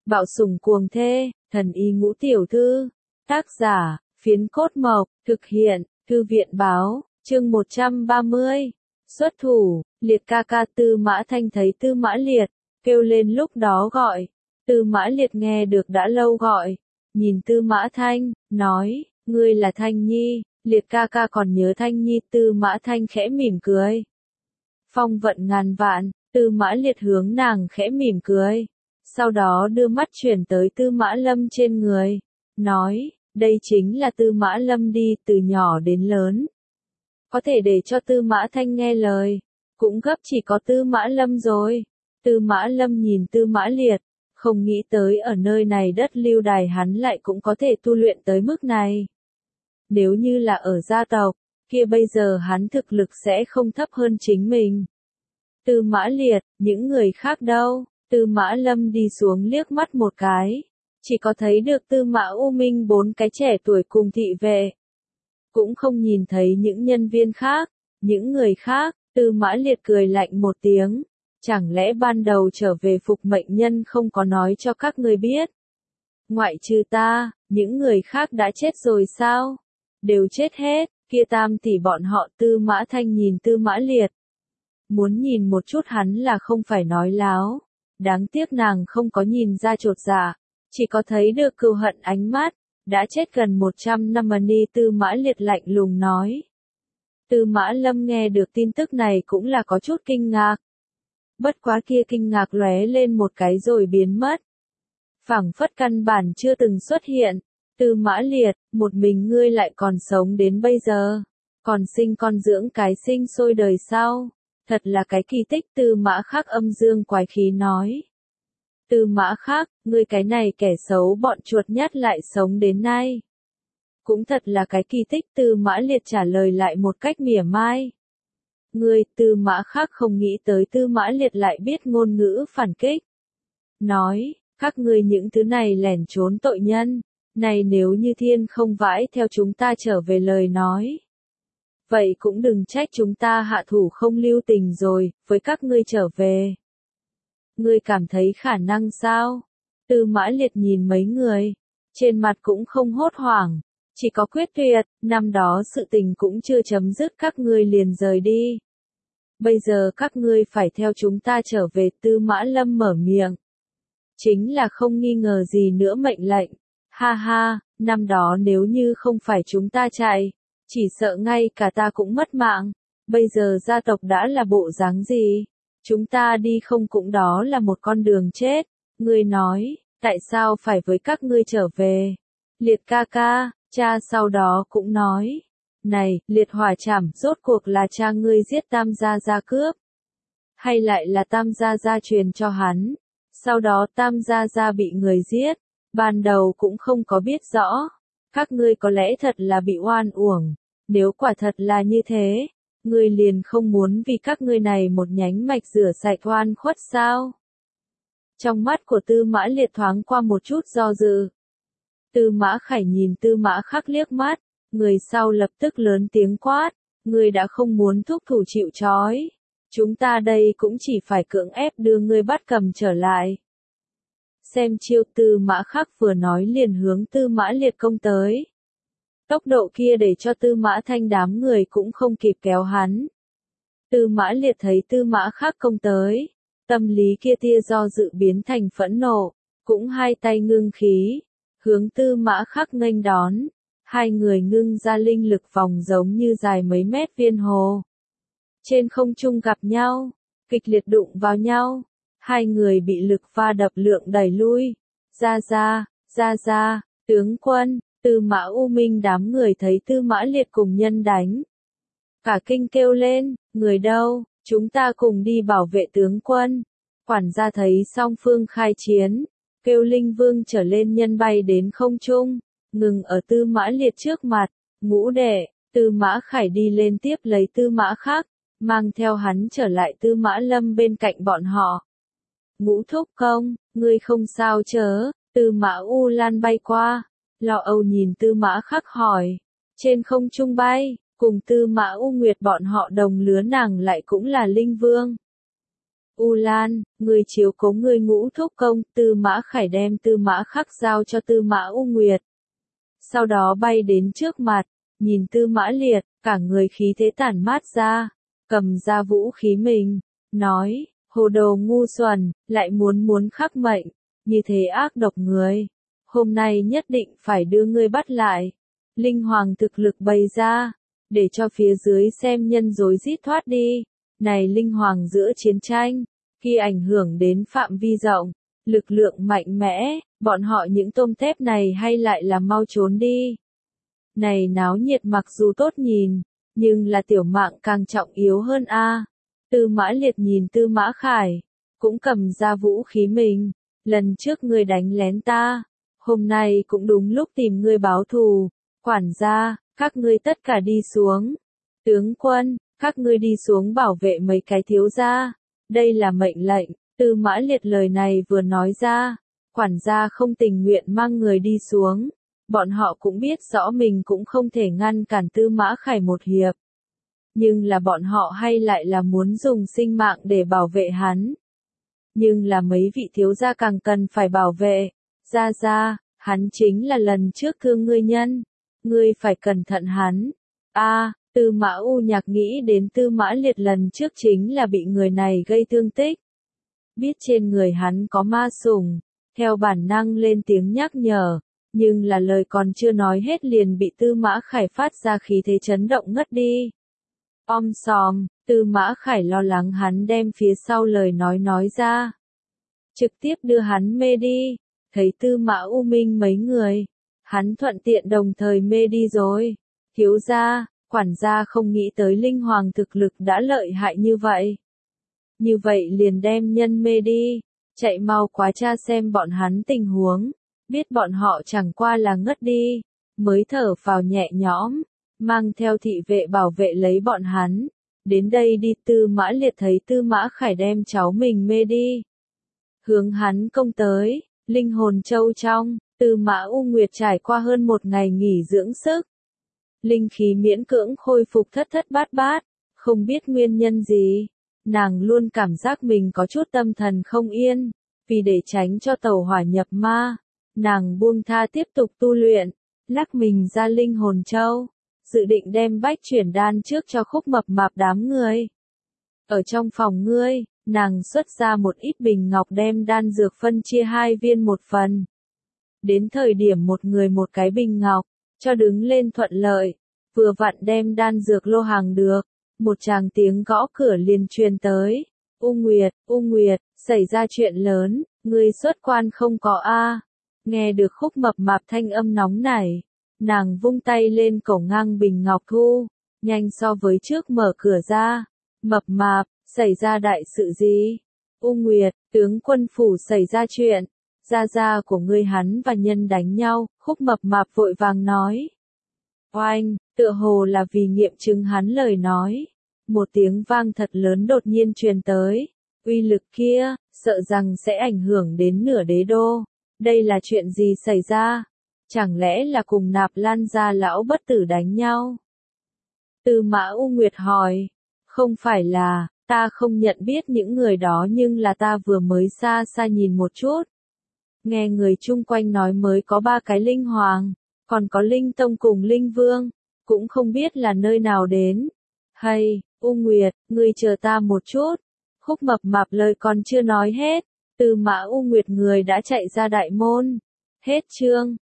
Bạo sủng cuồng thê, thần y ngũ tiểu thư. Tác giả, Phiến Cốt Mộc, thực hiện, Thư viện báo, chương 130. Xuất thủ, Liệt ca ca. Tư Mã Thanh thấy Tư Mã Liệt, kêu lên lúc đó gọi. Tư Mã Liệt nghe được đã lâu gọi, nhìn Tư Mã Thanh, nói, ngươi là Thanh Nhi, Liệt ca ca còn nhớ Thanh Nhi. Tư Mã Thanh khẽ mỉm cười. Phong vận ngàn vạn, Tư Mã Liệt hướng nàng khẽ mỉm cười. Sau đó đưa mắt chuyển tới Tư Mã Lâm trên người, nói, đây chính là Tư Mã Lâm đi, từ nhỏ đến lớn. Có thể để cho Tư Mã Thanh nghe lời, cũng gấp chỉ có Tư Mã Lâm rồi. Tư Mã Lâm nhìn Tư Mã Liệt, không nghĩ tới ở nơi này đất lưu đày hắn lại cũng có thể tu luyện tới mức này. Nếu như là ở gia tộc, kia bây giờ hắn thực lực sẽ không thấp hơn chính mình. Tư Mã Liệt, những người khác đâu? Tư Mã Lâm đi xuống liếc mắt một cái, chỉ có thấy được Tư Mã U Minh 4 cái trẻ tuổi cùng thị vệ. Cũng không nhìn thấy những nhân viên khác, những người khác. Tư Mã Liệt cười lạnh một tiếng, chẳng lẽ ban đầu trở về phục mệnh nhân không có nói cho các ngươi biết? Ngoại trừ ta, những người khác đã chết rồi sao? Đều chết hết, kia tam tỷ bọn họ. Tư Mã Thanh nhìn Tư Mã Liệt, muốn nhìn một chút hắn là không phải nói láo. Đáng tiếc nàng không có nhìn ra chột dạ, chỉ có thấy được cừu hận ánh mắt. Đã chết gần 100 năm đi. Tư Mã Liệt lạnh lùng nói. Tư Mã Lâm nghe được tin tức này cũng là có chút kinh ngạc. Bất quá kia kinh ngạc lóe lên một cái rồi biến mất. Phảng phất căn bản chưa từng xuất hiện. Tư Mã Liệt, một mình ngươi lại còn sống đến bây giờ, còn sinh con dưỡng cái sinh sôi đời sau. Thật là cái kỳ tích. Tư Mã Khắc âm dương quái khí nói. Tư Mã Khắc, ngươi cái này kẻ xấu bọn chuột nhắt lại sống đến nay. Cũng thật là cái kỳ tích. Tư Mã Liệt trả lời lại một cách mỉa mai. Ngươi. Tư Mã Khắc không nghĩ tới Tư Mã Liệt lại biết ngôn ngữ phản kích. Nói, các ngươi những thứ này lẻn trốn tội nhân, này nếu như thiên không vãi theo chúng ta trở về lời nói. Vậy cũng đừng trách chúng ta hạ thủ không lưu tình rồi, với các ngươi trở về. Ngươi cảm thấy khả năng sao? Tư Mã Liệt nhìn mấy người, trên mặt cũng không hốt hoảng, chỉ có quyết tuyệt. Năm đó sự tình cũng chưa chấm dứt các ngươi liền rời đi. Bây giờ các ngươi phải theo chúng ta trở về. Tư Mã Lâm mở miệng. Chính là không nghi ngờ gì nữa mệnh lệnh. Ha ha, năm đó nếu như không phải chúng ta chạy, chỉ sợ ngay cả ta cũng mất mạng. Bây giờ gia tộc đã là bộ dáng gì? Chúng ta đi không cũng đó là một con đường chết. Ngươi nói, tại sao phải với các ngươi trở về? Liệt ca ca, cha sau đó cũng nói. Này, Liệt hỏa trảm, rốt cuộc là cha ngươi giết Tam gia gia cướp? Hay lại là Tam gia gia truyền cho hắn? Sau đó Tam gia gia bị người giết, ban đầu cũng không có biết rõ. Các ngươi có lẽ thật là bị oan uổng. Nếu quả thật là như thế, ngươi liền không muốn vì các ngươi này một nhánh mạch rửa sạch oan khuất sao? Trong mắt của Tư Mã Liệt thoáng qua một chút do dự. Tư Mã Khải nhìn Tư Mã Khắc liếc mắt, người sau lập tức lớn tiếng quát, ngươi đã không muốn thúc thủ chịu trói. Chúng ta đây cũng chỉ phải cưỡng ép đưa ngươi bắt cầm trở lại. Xem chiêu. Tư Mã Khắc vừa nói liền hướng Tư Mã Liệt công tới. Tốc độ kia để cho Tư Mã Thanh đám người cũng không kịp kéo hắn. Tư Mã Liệt thấy Tư Mã Khắc công tới, tâm lý kia tia do dự biến thành phẫn nộ, cũng hai tay ngưng khí, hướng Tư Mã Khắc nghênh đón. Hai người ngưng ra linh lực vòng giống như dài mấy mét viên hồ. Trên không trung gặp nhau, kịch liệt đụng vào nhau, hai người bị lực va đập lượng đẩy lui. Ra, tướng quân. Tư Mã U Minh đám người thấy Tư Mã Liệt cùng nhân đánh, cả kinh kêu lên, người đâu, chúng ta cùng đi bảo vệ tướng quân. Quản gia thấy song phương khai chiến, kêu Linh Vương trở lên nhân bay đến không trung, ngừng ở Tư Mã Liệt trước mặt. Ngũ đệ. Tư Mã Khải đi lên tiếp lấy Tư Mã Khắc, mang theo hắn trở lại Tư Mã Lâm bên cạnh bọn họ. Ngũ thúc công, ngươi không sao chớ? Tư Mã U Lan bay qua, lo âu nhìn Tư Mã Khắc hỏi. Trên không trung bay, cùng Tư Mã U Nguyệt bọn họ đồng lứa, nàng lại cũng là Linh Vương. U Lan, người chiếu cố người ngũ thúc công, Tư Mã Khải đem Tư Mã Khắc giao cho Tư Mã U Nguyệt. Sau đó bay đến trước mặt, nhìn Tư Mã Liệt, cả người khí thế tản mát ra, cầm ra vũ khí mình, nói, hồ đồ ngu xuẩn, lại muốn khắc mệnh, như thế ác độc người. Hôm nay nhất định phải đưa ngươi bắt lại. Linh Hoàng thực lực bày ra, để cho phía dưới xem nhân rối rít thoát đi. Này Linh Hoàng giữa chiến tranh, khi ảnh hưởng đến phạm vi rộng, lực lượng mạnh mẽ, bọn họ những tôm tép này hay lại là mau trốn đi. Này náo nhiệt mặc dù tốt nhìn, nhưng là tiểu mạng càng trọng yếu hơn a. Tư Mã Liệt nhìn Tư Mã Khải, cũng cầm ra vũ khí mình, lần trước ngươi đánh lén ta, hôm nay cũng đúng lúc tìm ngươi báo thù, quản gia, các ngươi tất cả đi xuống. Tướng quân, các ngươi đi xuống bảo vệ mấy cái thiếu gia, đây là mệnh lệnh. Tư Mã Liệt lời này vừa nói ra, quản gia không tình nguyện mang người đi xuống, bọn họ cũng biết rõ mình cũng không thể ngăn cản Tư Mã Khải một hiệp. Nhưng là bọn họ hay lại là muốn dùng sinh mạng để bảo vệ hắn. Nhưng là mấy vị thiếu gia càng cần phải bảo vệ. Gia, hắn chính là lần trước thương ngươi nhân. Ngươi phải cẩn thận hắn. Tư Mã U Nhạc nghĩ đến Tư Mã Liệt lần trước chính là bị người này gây thương tích. Biết trên người hắn có ma sủng, theo bản năng lên tiếng nhắc nhở, nhưng là lời còn chưa nói hết liền bị Tư Mã Khải phát ra khí thế chấn động ngất đi. Sòm, Tư Mã Khải lo lắng hắn đem phía sau lời nói ra. Trực tiếp đưa hắn mê đi, thấy Tư Mã U Minh mấy người, hắn thuận tiện đồng thời mê đi rồi. Thiếu gia, quản gia không nghĩ tới Linh Hoàng thực lực đã lợi hại như vậy. Như vậy liền đem nhân mê đi, chạy mau quá tra xem bọn hắn tình huống, biết bọn họ chẳng qua là ngất đi, mới thở phào nhẹ nhõm, mang theo thị vệ bảo vệ lấy bọn hắn. Đến đây đi. Tư Mã Liệt thấy Tư Mã Khải đem cháu mình mê đi, hướng hắn công tới. Linh hồn châu trong, Tư Mã U Nguyệt trải qua hơn một ngày nghỉ dưỡng sức, linh khí miễn cưỡng khôi phục thất thất bát bát, không biết nguyên nhân gì, nàng luôn cảm giác mình có chút tâm thần không yên, vì để tránh cho tẩu hỏa nhập ma, nàng buông tha tiếp tục tu luyện, lắc mình ra linh hồn châu, dự định đem bách chuyển đan trước cho Khúc Mập Mạp đám người. Ở trong phòng ngươi, nàng xuất ra một ít bình ngọc đem đan dược phân chia 2 viên một phần. Đến thời điểm một người một cái bình ngọc, cho đứng lên thuận lợi, vừa vặn đem đan dược lô hàng được, một tràng tiếng gõ cửa liền truyền tới. U Nguyệt, xảy ra chuyện lớn, ngươi xuất quan không có a? Nghe được Khúc Mập Mạp thanh âm nóng nảy, nàng vung tay lên cổ ngang bình ngọc thu, nhanh so với trước mở cửa ra. Mập Mạp, xảy ra đại sự gì? U Nguyệt, tướng quân phủ xảy ra chuyện, gia của ngươi hắn và nhân đánh nhau. Khúc Mập Mạp vội vàng nói. Oanh, tựa hồ là vì nghiệm chứng hắn lời nói. Một tiếng vang thật lớn đột nhiên truyền tới, uy lực kia, sợ rằng sẽ ảnh hưởng đến nửa đế đô. Đây là chuyện gì xảy ra? Chẳng lẽ là cùng Nạp Lan gia lão bất tử đánh nhau? Tư Mã U Nguyệt hỏi. Không phải là, ta không nhận biết những người đó nhưng là ta vừa mới xa nhìn một chút. Nghe người chung quanh nói mới có 3 cái linh hoàng, còn có linh tông cùng linh vương, cũng không biết là nơi nào đến. Hay, U Nguyệt, ngươi chờ ta một chút. Khúc Mập Mạp lời còn chưa nói hết, Tư Mã U Nguyệt người đã chạy ra đại môn. Hết chương.